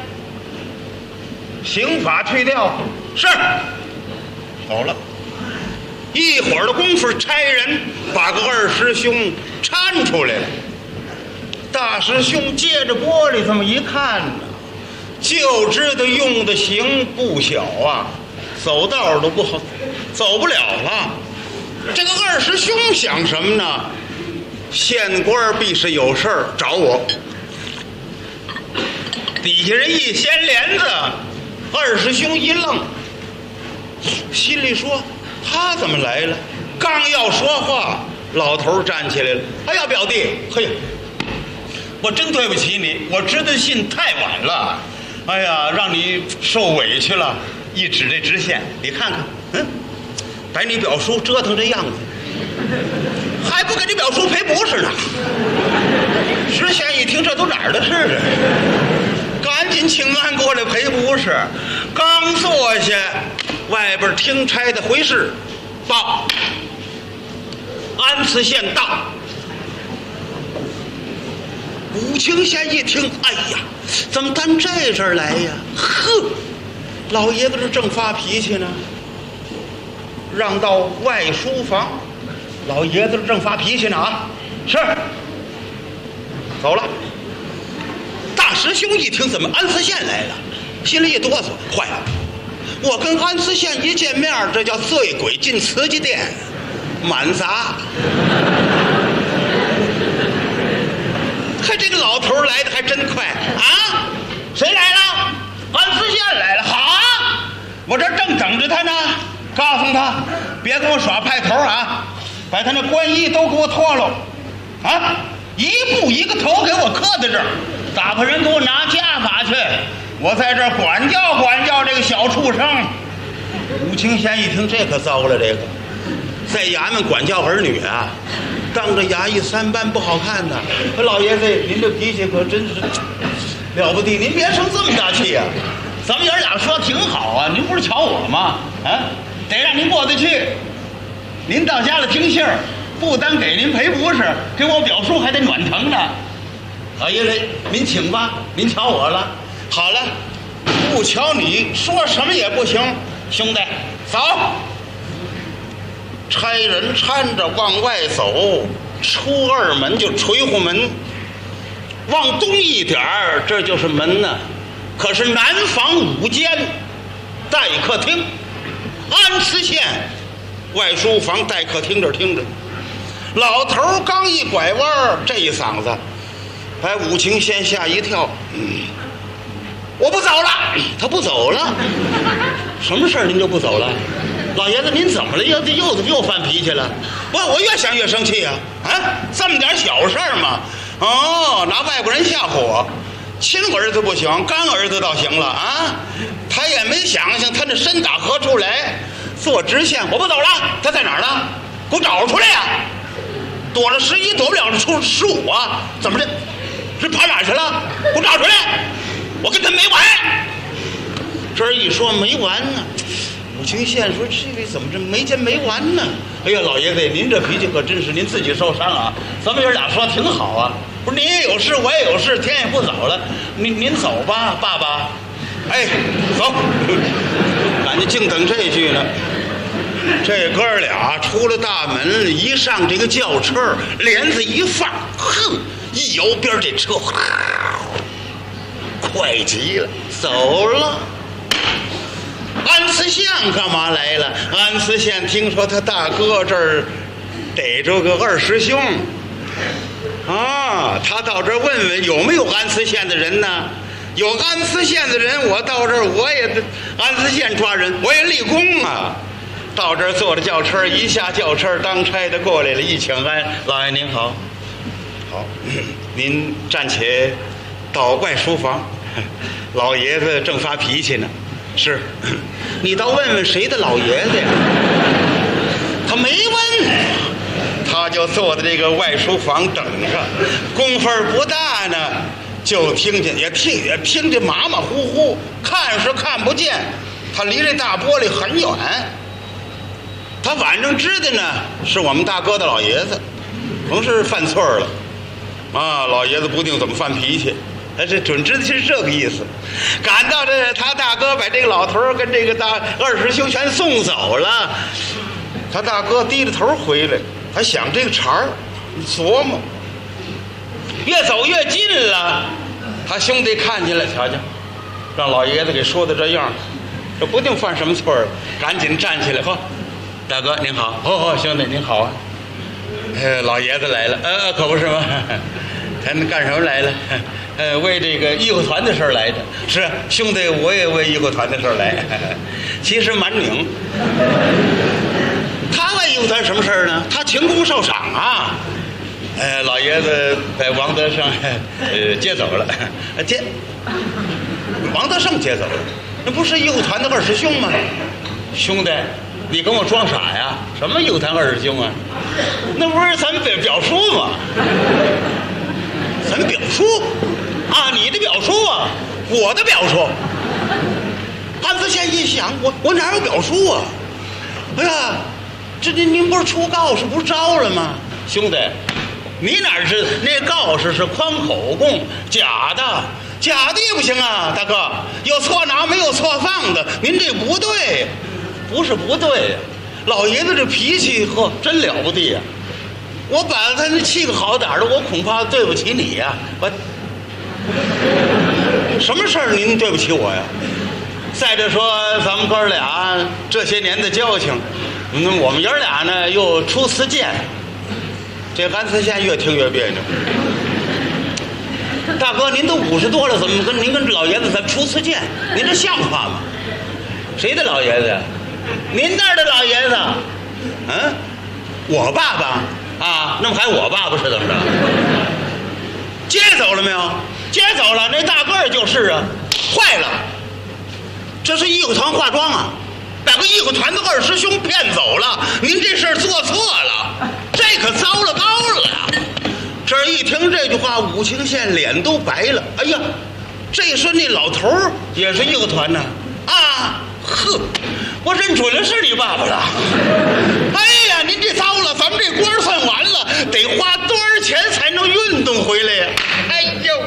刑法去掉，是。走了。一会儿的功夫，差人把个二师兄搀出来了。大师兄借着玻璃这么一看呢，就知道用的刑不小啊，走道都不好，走不了了。 这个二师兄想什么呢？县官必是有事儿找我。底下人一掀帘子，二师兄一愣，心里说他怎么来了？刚要说话，老头站起来了。哎呀，表弟，嘿，我真对不起你，我知道信太晚了。哎呀，让你受委屈了。一指这知县，你看看，把你表叔折腾这样子，还不给你表叔赔不是呢？知县一听，这都哪儿的事啊？赶紧请安过来赔不是。刚坐下，外边听差的回事，报安慈县到。武清县一听，哎呀，怎么到这儿来呀？呵，老爷子这正发脾气呢，让到外书房。老爷子正发脾气呢啊，是，走了。大师兄一听，怎么安慈县来了？心里一哆嗦，坏了，我跟安慈县一见面，这叫醉鬼进瓷器店，满砸。看这个老头来的还真快啊！谁来了？安慈县来了。好啊，我这正等着他呢。告诉他，别跟我耍派头啊！把他那官衣都给我脱了，啊！一步一个头给我磕在这儿，打发人给我拿家法去。我在这儿管教管教这个小畜生。武清县一听，这可糟了，这个在衙门管教儿女啊，当着衙役三班不好看呐。老爷子，您这脾气可真是了不得，您别生这么大气呀！咱们爷俩说挺好啊，您不是瞧我吗？啊，得让您过得去。您到家了听信儿，不单给您赔不是，给我表叔还得暖腾呢。老爷子，您请吧，您瞧我了。好了，不瞧你说什么也不行，兄弟，走。差人搀着往外走，出二门就垂户门，往东一点儿，这就是门呢。可是南房5间，待客厅，安慈县外书房待客厅这听着。老头刚一拐弯，这一嗓子把武清县吓一跳。我不走了。他不走了。什么事儿您就不走了？老爷子，您怎么了？又犯脾气了？我越想越生气啊！啊，这么点小事儿嘛！哦，拿外国人吓唬我，亲儿子不行，干儿子倒行了啊！他也没想想他那身打何处来，做知县。我不走了，他在哪儿呢？给我找出来呀！躲了11，躲不了出15啊！怎么的？这跑哪去了？给我找出来！我跟他没完。这一说没完呢。武清县说：“这怎么这没完没完呢？”哎呀，老爷子，您这脾气可真是您自己受伤啊！咱们爷俩说挺好啊，不是您也有事，我也有事，天也不早了，您走吧，爸爸。哎，走，俺家净等这句呢。这哥俩出了大门，一上这个轿车，帘子一放，哼，一摇边这车，快极了，走了。安慈县干嘛来了？安慈县听说他大哥这儿逮着个二师兄啊，他到这儿问问有没有安慈县的人呢？有安慈县的人，我到这儿我也安慈县抓人，我也立功啊。到这儿坐着轿车，一下轿车，当差的过来了，一请安，老爷您好。好，您暂且到外书房，老爷子正发脾气呢。是，你倒问问谁的老爷子呀？他没问，他就坐在这个外书房等着。功夫不大呢，就听见也听见马马虎虎，看是看不见，他离这大玻璃很远。他反正知道呢，是我们大哥的老爷子，甭是犯错了啊！老爷子不定怎么犯脾气。他是准知道是这个意思，赶到这他大哥把这个老头跟这个大二师兄全送走了，他大哥低着头回来，还想这个茬儿，琢磨，越走越近了。他兄弟看见了，瞧瞧，让老爷子给说的这样，这不定犯什么错了，赶紧站起来，呵， 大哥您好。哦，兄弟您好啊。老爷子来了。可不是吗？咱干什么来了？为这个义和团的事儿来的。是兄弟，我也为义和团的事儿来。其实蛮拧。他为义和团什么事儿呢？他勤功受赏啊。老爷子把王德胜接走了。王德胜接走了，那不是义和团的二师兄吗？兄弟，你跟我装傻呀？什么义和团二师兄啊？那不是咱表叔吗？咱表叔啊，你的表叔啊，我的表叔。安子县一想，我哪有表叔啊？哎呀，这您不是出告示不是招了吗？兄弟，你哪知道那告示是宽口供，假的也不行啊，大哥，有错拿没有错放的，您这不对，不是不对呀。老爷子这脾气呵，真了不得呀！我把他那气个好点的，我恐怕对不起你呀。我什么事儿您对不起我呀？再者说，咱们哥俩这些年的交情，我们爷俩呢又初次见，这安慈县越听越别扭。大哥，您都50多了，怎么您跟老爷子咱初次见？您这像话吗？谁的老爷子呀？您那儿的老爷子？嗯，我爸爸啊，那么还我爸爸是怎么着？接走了没有？接走了，那大个儿就是啊。坏了，这是义和团化妆啊，把个义和团的二师兄骗走了。您这事儿做错了，这可糟了糕了。这一听这句话，武清县脸都白了。哎呀，这说那老头儿也是义和团呢？啊，呵，我认准了是你爸爸了。哎呀，您这糟了，咱们这官算完了，得花多少钱才能运动回来呀？哎呦，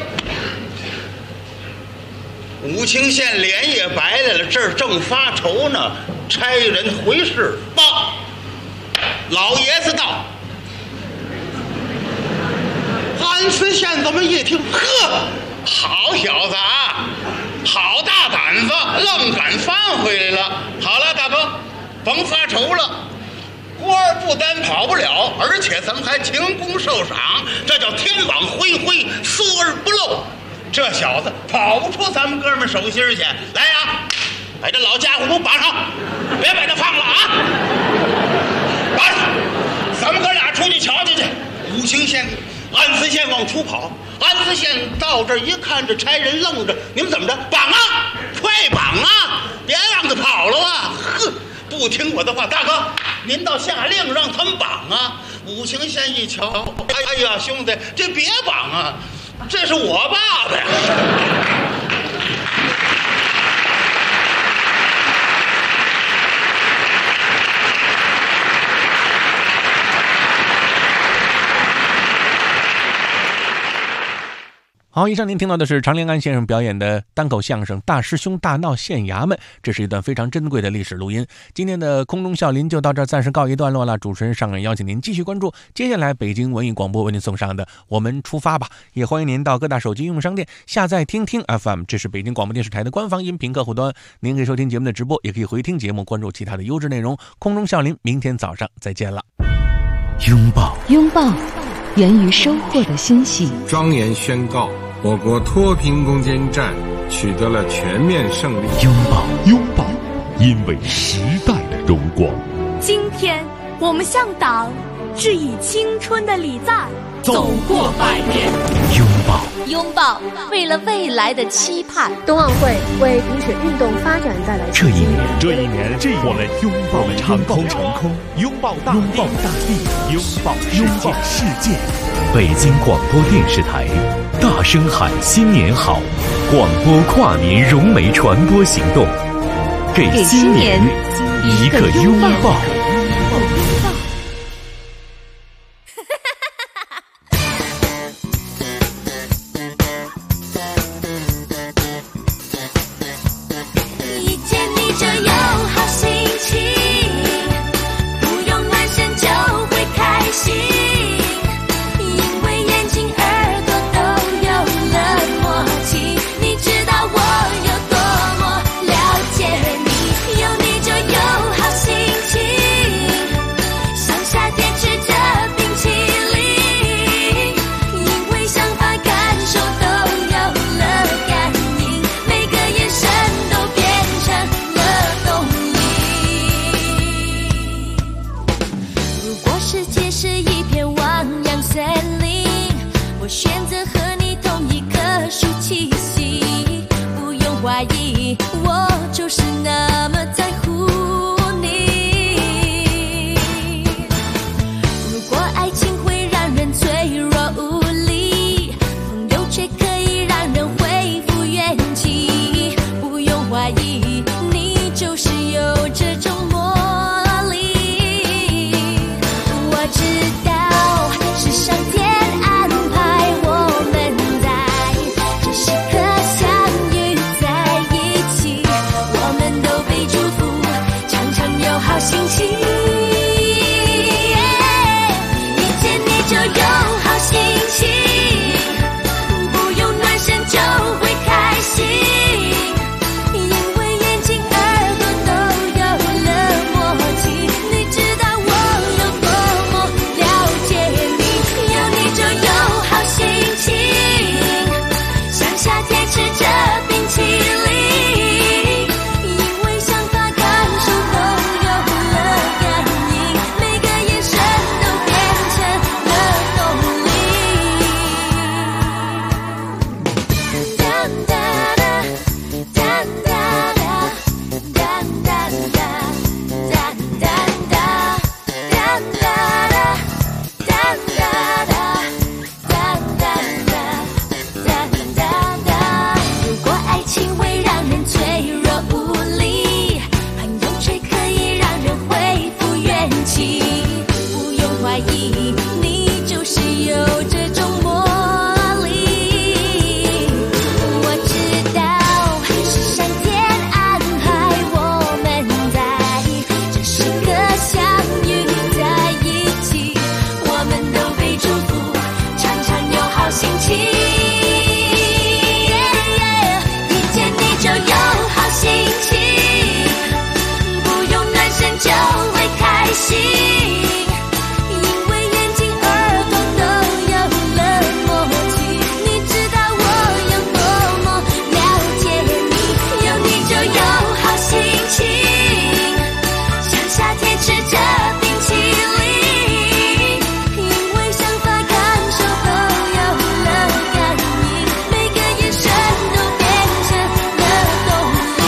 武清县脸也白来了，这儿正发愁呢，差人回事报，老爷子到。安慈县怎么一听，呵，好小子啊，好大胆子，愣敢翻回来了。好了，大哥，甭发愁了，官不单跑不了，而且咱们还勤功受赏，这叫天网恢恢，疏而不漏。这小子跑不出咱们哥们手心去。来啊，把这老家伙给我绑上，别把他放了啊！绑上，咱们哥俩出去瞧瞧去。武清县安慈县往出跑，安慈县到这儿一看，这差人愣着，你们怎么着？绑啊，快绑啊，别让他跑了啊！呵，不听我的话，大哥，您倒下令让他们绑啊！武清县一瞧，哎呀，兄弟，这别绑啊，这是我爸爸呀！ 好，以上您听到的是常连安先生表演的单口相声《大师兄大闹县衙门》，这是一段非常珍贵的历史录音。今天的空中笑林就到这儿暂时告一段落了。主持人上任邀请您继续关注接下来北京文艺广播为您送上的《我们出发吧》，也欢迎您到各大手机应用商店下载听听 FM， 这是北京广播电视台的官方音频客户端。您可以收听节目的直播，也可以回听节目，关注其他的优质内容。空中笑林，明天早上再见了。 拥抱，源于收获的欣喜。 庄严宣告，我国脱贫攻坚战取得了全面胜利。 拥抱，因为时代的荣光。 今天我们向党致以青春的礼赞， 走过100年。 拥抱，为了未来的期盼。 冬奥会为冰雪运动发展带来这一年，我们拥抱长空，拥抱大地，拥抱世界。 北京广播电视台大声喊新年好，广播跨年融媒传播行动，给新年一个拥抱。 有你就有好心情。 世界是一片汪洋森林，我选择和你同一棵树栖息。不用怀疑，我就是那么在乎你。如果爱情会让人脆弱无力，朋友却可以让人恢复元气。不用怀疑，你就是有这种魔力。我知道是上天安排我们在这时刻相遇在一起，我们都被祝福，常常有好心情。遇见你就有好心情，不用暖身就会开心，因为眼睛耳朵都有了默契。你知道我有多么了解你，有你就有好心情，像夏天吃着冰淇淋，因为想法感受都有了感应，每个眼神都变成了动力。哒哒哒哒哒哒哒哒哒哒哒哒哒哒哒。如果爱情会让人脆弱无力，朋友却可以让人恢复元气。不用怀疑，你就是有这种魔力。我知道是上天安排我们在这时刻相遇在一起，我们都被祝福，常常有好心情。遇见你就有好心情，不用暖身就会开心，因为眼睛耳朵都有了默契。你知道我有多么了解你，有你就有好心情，像夏天吃着冰淇淋，因为想法感受都有了感应，每个眼神都变成了动力。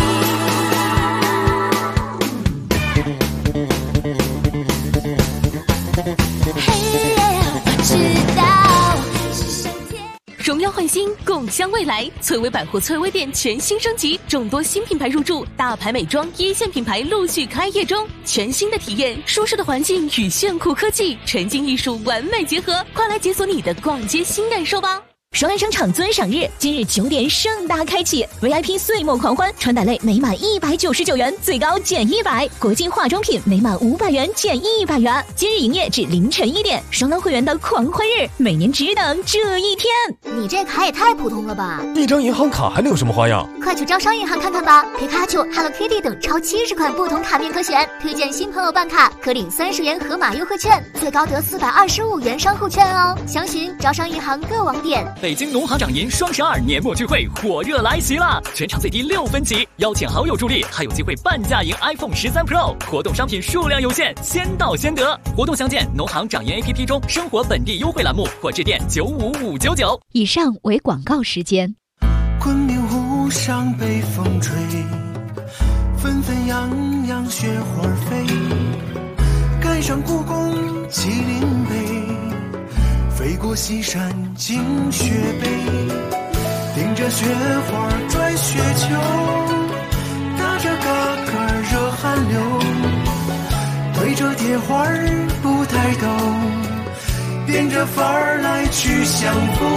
我知道是上天。 荣耀焕新，共襄未来。翠微百货翠微店全新升级，众多新品牌入驻，大牌美妆一线品牌陆续开业中。全新的体验，舒适的环境与炫酷科技，沉浸艺术完美结合，快来解锁你的逛街新感受吧！ 双安商场尊赏日今日9点盛大开启 ，VIP 岁末狂欢，穿戴类每满199元最高减100，国际化妆品每满500元减100元。今日营业至凌晨1点，双安会员的狂欢日，每年只等这一天。 你这卡也太普通了吧！ 一张银行卡还能有什么花样？ 快去招商银行看看吧，皮卡丘、Hello Kitty 等超70款不同卡面可选，推荐新朋友办卡可领30元盒马优惠券，最高得425元商户券哦。详询招商银行各网点。 北京农行掌银双12年末聚会火热来袭了，全场最低6分起，邀请好友助力，还有机会半价赢 iPhone 13 Pro， 活动商品数量有限，先到先得。活动详见农行掌银 APP 中生活本地优惠栏目，或致电95599。 以上为广告时间。 昆明湖上北风吹，纷纷扬扬雪花飞，赶上故宫麒麟碑，飞过西山惊雪碑，顶着雪花拽雪球，打着嘎嘎热汗流，对着铁环不抬头，变着法儿来去相逢。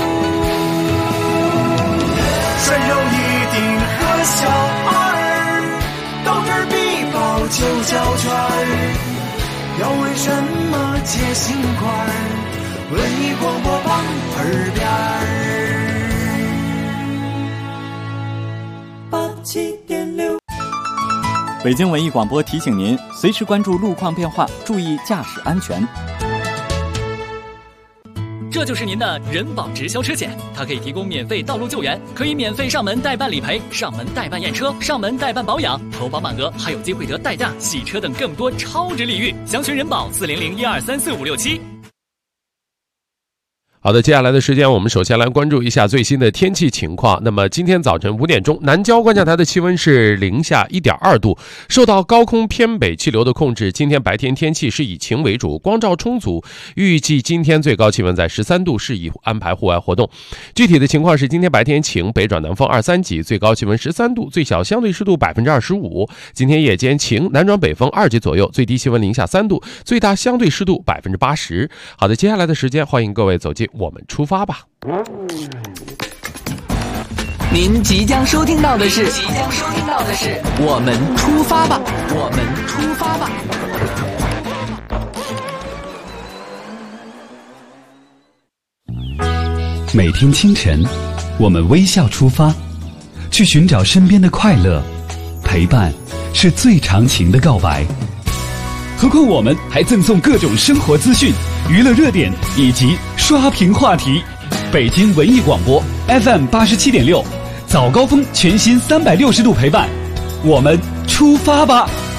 涮肉一定和小二，到这儿必报9角圈儿，要问什么接心块儿，文艺广播榜耳边儿87.6。 北京文艺广播提醒您，随时关注路况变化，注意驾驶安全。 这这就是您的人保直销车险，它可以提供免费道路救援，可以免费上门代办理赔、上门代办验车、上门代办保养，投保满额还有机会得代驾、洗车等更多超值礼遇。详询人保40012345667。 好的，接下来的时间我们首先来关注一下最新的天气情况。那么今天早晨5点钟，南郊观象台的气温是零下1.2度，受到高空偏北气流的控制，今天白天天气是以晴为主，光照充足，预计今天最高气温在13度，适宜安排户外活动。具体的情况是，今天白天晴，北转南风2、3级，最高气温13度，最小相对湿度25%。今天夜间晴，南转北风2级左右，最低气温零下3度，最大相对湿度80%。好的，接下来的时间，欢迎各位走进我们出发吧。 您即将收听到的是我们出发吧，我们出发吧。 每天清晨，我们微笑出发，去寻找身边的快乐，陪伴是最长情的告白。何况我们还赠送各种生活资讯、娱乐热点以及刷屏话题。北京文艺广播 FM 87.6，早高峰全新360度陪伴，我们出发吧。